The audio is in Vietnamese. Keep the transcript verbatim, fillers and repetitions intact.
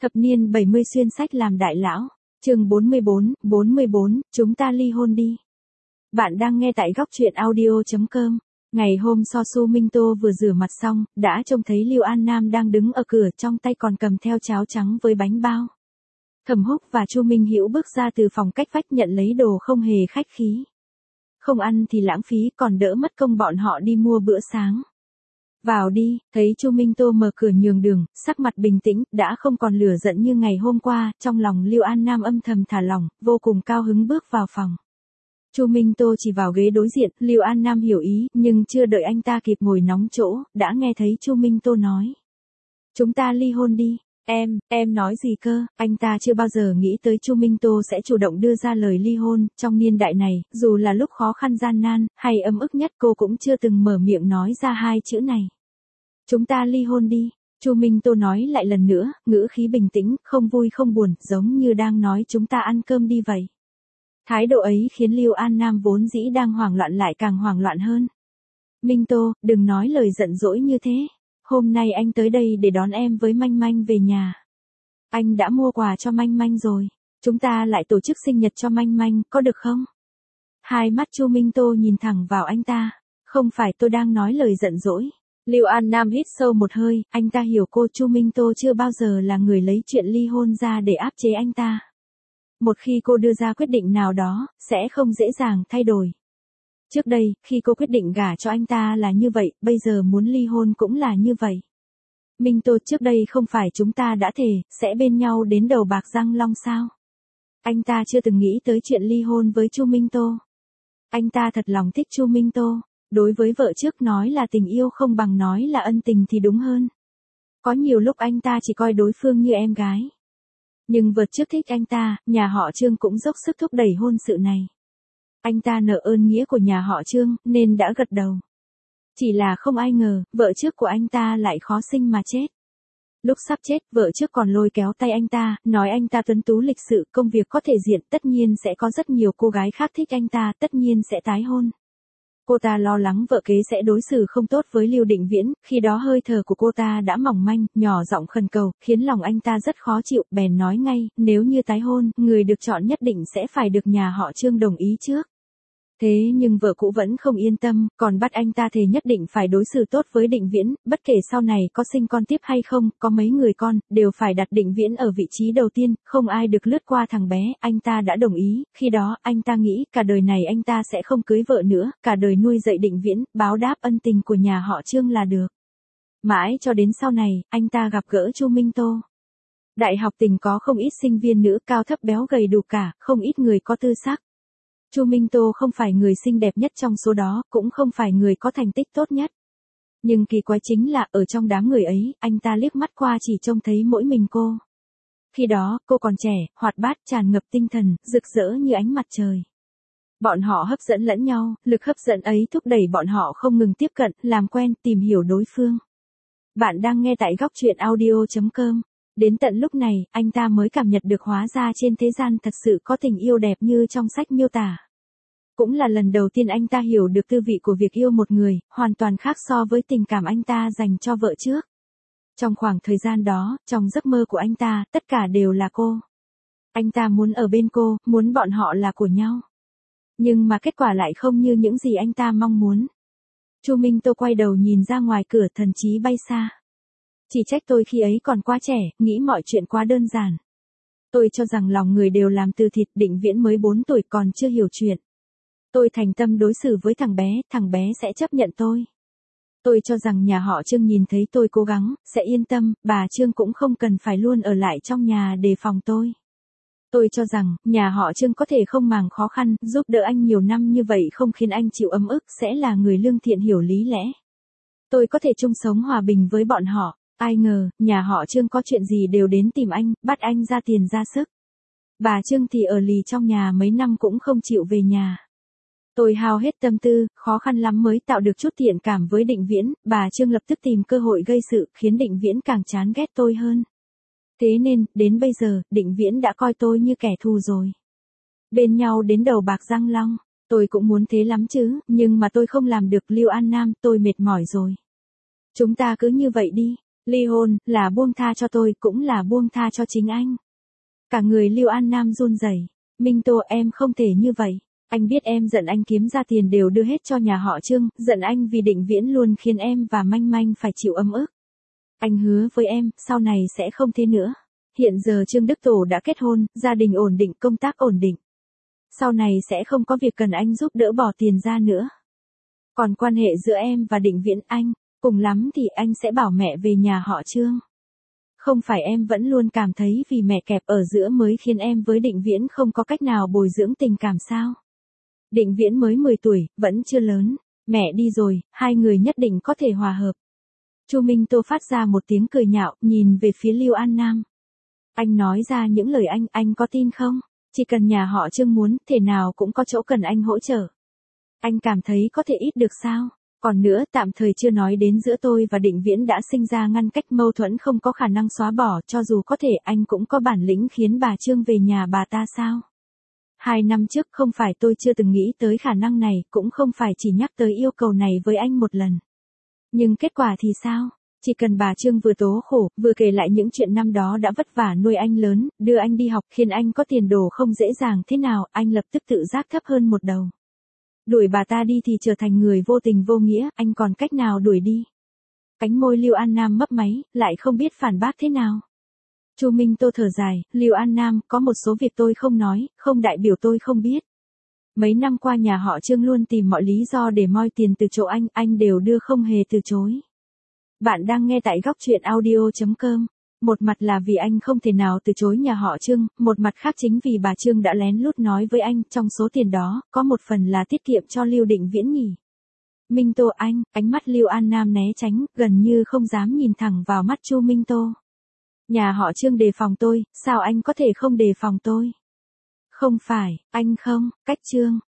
Thập niên bảy mươi xuyên sách làm đại lão. Chương bốn mươi bốn, bốn mươi bốn, chúng ta ly hôn đi. Bạn đang nghe tại góc truyện audio chấm com. Ngày hôm So Su Minh Tô vừa rửa mặt xong, đã trông thấy Lưu An Nam đang đứng ở cửa, trong tay còn cầm theo cháo trắng với bánh bao. Thẩm Húc và Chu Minh Hữu bước ra từ phòng cách vách nhận lấy đồ không hề khách khí. Không ăn thì lãng phí, còn đỡ mất công bọn họ đi mua bữa sáng. Vào đi, thấy Chu Minh Tô mở cửa nhường đường, sắc mặt bình tĩnh, đã không còn lửa giận như ngày hôm qua, trong lòng Lưu An Nam âm thầm thả lỏng, vô cùng cao hứng bước vào phòng. Chu Minh Tô chỉ vào ghế đối diện, Lưu An Nam hiểu ý, nhưng chưa đợi anh ta kịp ngồi nóng chỗ, đã nghe thấy Chu Minh Tô nói: "Chúng ta ly hôn đi." Em, em nói gì cơ? Anh ta chưa bao giờ nghĩ tới Chu Minh Tô sẽ chủ động đưa ra lời ly hôn, trong niên đại này, dù là lúc khó khăn gian nan, hay ấm ức nhất cô cũng chưa từng mở miệng nói ra hai chữ này. Chúng ta ly hôn đi. Chu Minh Tô nói lại lần nữa, ngữ khí bình tĩnh, không vui không buồn, giống như đang nói chúng ta ăn cơm đi vậy. Thái độ ấy khiến Lưu An Nam vốn dĩ đang hoảng loạn lại càng hoảng loạn hơn. Minh Tô, đừng nói lời giận dỗi như thế. Hôm nay anh tới đây để đón em với Manh Manh về nhà. Anh đã mua quà cho Manh Manh rồi. Chúng ta lại tổ chức sinh nhật cho Manh Manh, có được không? Hai mắt Chu Minh Tô nhìn thẳng vào anh ta. Không phải tôi đang nói lời giận dỗi. Lưu An Nam hít sâu một hơi, anh ta hiểu cô Chu Minh Tô chưa bao giờ là người lấy chuyện ly hôn ra để áp chế anh ta. Một khi cô đưa ra quyết định nào đó, sẽ không dễ dàng thay đổi. Trước đây, khi cô quyết định gả cho anh ta là như vậy, bây giờ muốn ly hôn cũng là như vậy. Minh Tô, trước đây không phải chúng ta đã thề, sẽ bên nhau đến đầu bạc răng long sao? Anh ta chưa từng nghĩ tới chuyện ly hôn với Chu Minh Tô. Anh ta thật lòng thích Chu Minh Tô. Đối với vợ trước nói là tình yêu không bằng nói là ân tình thì đúng hơn. Có nhiều lúc anh ta chỉ coi đối phương như em gái. Nhưng vợ trước thích anh ta, nhà họ Trương cũng dốc sức thúc đẩy hôn sự này. Anh ta nợ ơn nghĩa của nhà họ Trương, nên đã gật đầu. Chỉ là không ai ngờ, vợ trước của anh ta lại khó sinh mà chết. Lúc sắp chết, vợ trước còn lôi kéo tay anh ta, nói anh ta tuấn tú lịch sự, công việc có thể diện, tất nhiên sẽ có rất nhiều cô gái khác thích anh ta, tất nhiên sẽ tái hôn. Cô ta lo lắng vợ kế sẽ đối xử không tốt với Lưu Định Viễn, khi đó hơi thở của cô ta đã mỏng manh, nhỏ giọng khẩn cầu, khiến lòng anh ta rất khó chịu, bèn nói ngay, nếu như tái hôn, người được chọn nhất định sẽ phải được nhà họ Trương đồng ý trước. Thế nhưng vợ cũ vẫn không yên tâm, còn bắt anh ta thề nhất định phải đối xử tốt với Định Viễn, bất kể sau này có sinh con tiếp hay không, có mấy người con, đều phải đặt Định Viễn ở vị trí đầu tiên, không ai được lướt qua thằng bé, anh ta đã đồng ý, khi đó, anh ta nghĩ, cả đời này anh ta sẽ không cưới vợ nữa, cả đời nuôi dạy Định Viễn, báo đáp ân tình của nhà họ Trương là được. Mãi cho đến sau này, anh ta gặp gỡ Chu Minh Tô. Đại học Tình có không ít sinh viên nữ cao thấp béo gầy đủ cả, không ít người có tư sắc. Chu Minh Tô không phải người xinh đẹp nhất trong số đó, cũng không phải người có thành tích tốt nhất. Nhưng kỳ quái chính là, ở trong đám người ấy, anh ta liếc mắt qua chỉ trông thấy mỗi mình cô. Khi đó, cô còn trẻ, hoạt bát, tràn ngập tinh thần, rực rỡ như ánh mặt trời. Bọn họ hấp dẫn lẫn nhau, lực hấp dẫn ấy thúc đẩy bọn họ không ngừng tiếp cận, làm quen, tìm hiểu đối phương. Bạn đang nghe tại góc truyện audio chấm com. Đến tận lúc này, anh ta mới cảm nhận được hóa ra trên thế gian thật sự có tình yêu đẹp như trong sách miêu tả. Cũng là lần đầu tiên anh ta hiểu được tư vị của việc yêu một người, hoàn toàn khác so với tình cảm anh ta dành cho vợ trước. Trong khoảng thời gian đó, trong giấc mơ của anh ta, tất cả đều là cô. Anh ta muốn ở bên cô, muốn bọn họ là của nhau. Nhưng mà kết quả lại không như những gì anh ta mong muốn. Chu Minh Tô quay đầu nhìn ra ngoài cửa, thần trí bay xa. Chỉ trách tôi khi ấy còn quá trẻ, nghĩ mọi chuyện quá đơn giản. Tôi cho rằng lòng người đều làm từ thịt, Định Viễn mới bốn tuổi còn chưa hiểu chuyện. Tôi thành tâm đối xử với thằng bé, thằng bé sẽ chấp nhận tôi. Tôi cho rằng nhà họ Trương nhìn thấy tôi cố gắng, sẽ yên tâm, bà Trương cũng không cần phải luôn ở lại trong nhà đề phòng tôi. Tôi cho rằng, nhà họ Trương có thể không màng khó khăn, giúp đỡ anh nhiều năm như vậy không khiến anh chịu ấm ức, sẽ là người lương thiện hiểu lý lẽ. Tôi có thể chung sống hòa bình với bọn họ. Ai ngờ, nhà họ Trương có chuyện gì đều đến tìm anh, bắt anh ra tiền ra sức. Bà Trương thì ở lì trong nhà mấy năm cũng không chịu về nhà. Tôi hao hết tâm tư, khó khăn lắm mới tạo được chút thiện cảm với Định Viễn, bà Trương lập tức tìm cơ hội gây sự, khiến Định Viễn càng chán ghét tôi hơn. Thế nên, đến bây giờ, Định Viễn đã coi tôi như kẻ thù rồi. Bên nhau đến đầu bạc răng long, tôi cũng muốn thế lắm chứ, nhưng mà tôi không làm được. Lưu An Nam, tôi mệt mỏi rồi. Chúng ta cứ như vậy đi. Ly hôn, là buông tha cho tôi, cũng là buông tha cho chính anh. Cả người Lưu An Nam run rẩy. Minh Tô, em không thể như vậy. Anh biết em giận anh kiếm ra tiền đều đưa hết cho nhà họ Trương, giận anh vì Định Viễn luôn khiến em và Manh Manh phải chịu ấm ức. Anh hứa với em, sau này sẽ không thế nữa. Hiện giờ Trương Đức Tổ đã kết hôn, gia đình ổn định, công tác ổn định. Sau này sẽ không có việc cần anh giúp đỡ bỏ tiền ra nữa. Còn quan hệ giữa em và Định Viễn, anh, cùng lắm thì anh sẽ bảo mẹ về nhà họ Trương. Không phải em vẫn luôn cảm thấy vì mẹ kẹp ở giữa mới khiến em với Định Viễn không có cách nào bồi dưỡng tình cảm sao? Định Viễn mới mười tuổi, vẫn chưa lớn. Mẹ đi rồi, hai người nhất định có thể hòa hợp. Chu Minh Tô phát ra một tiếng cười nhạo, nhìn về phía Lưu An Nam. Anh nói ra những lời anh, anh có tin không? Chỉ cần nhà họ Trương muốn, thể nào cũng có chỗ cần anh hỗ trợ. Anh cảm thấy có thể ít được sao? Còn nữa, tạm thời chưa nói đến giữa tôi và Định Viễn đã sinh ra ngăn cách, mâu thuẫn không có khả năng xóa bỏ, cho dù có thể anh cũng có bản lĩnh khiến bà Trương về nhà bà ta sao? Hai năm trước không phải tôi chưa từng nghĩ tới khả năng này, cũng không phải chỉ nhắc tới yêu cầu này với anh một lần. Nhưng kết quả thì sao? Chỉ cần bà Trương vừa tố khổ, vừa kể lại những chuyện năm đó đã vất vả nuôi anh lớn, đưa anh đi học, khiến anh có tiền đồ không dễ dàng thế nào, anh lập tức tự giác thấp hơn một đầu. Đuổi bà ta đi thì trở thành người vô tình vô nghĩa, anh còn cách nào đuổi đi? Cánh môi Lưu An Nam mấp máy, lại không biết phản bác thế nào. Chu Minh Tô thở dài, Lưu An Nam, có một số việc tôi không nói, không đại biểu tôi không biết. Mấy năm qua nhà họ Trương luôn tìm mọi lý do để moi tiền từ chỗ anh, anh đều đưa không hề từ chối. Bạn đang nghe tại góc truyện audio chấm com. Một mặt là vì anh không thể nào từ chối nhà họ Trương, một mặt khác chính vì bà Trương đã lén lút nói với anh, trong số tiền đó, có một phần là tiết kiệm cho Lưu Định Viễn nghỉ. Minh Tô, anh, ánh mắt Lưu An Nam né tránh, gần như không dám nhìn thẳng vào mắt Chu Minh Tô. Nhà họ Trương đề phòng tôi, sao anh có thể không đề phòng tôi? Không phải, anh không, cách Trương.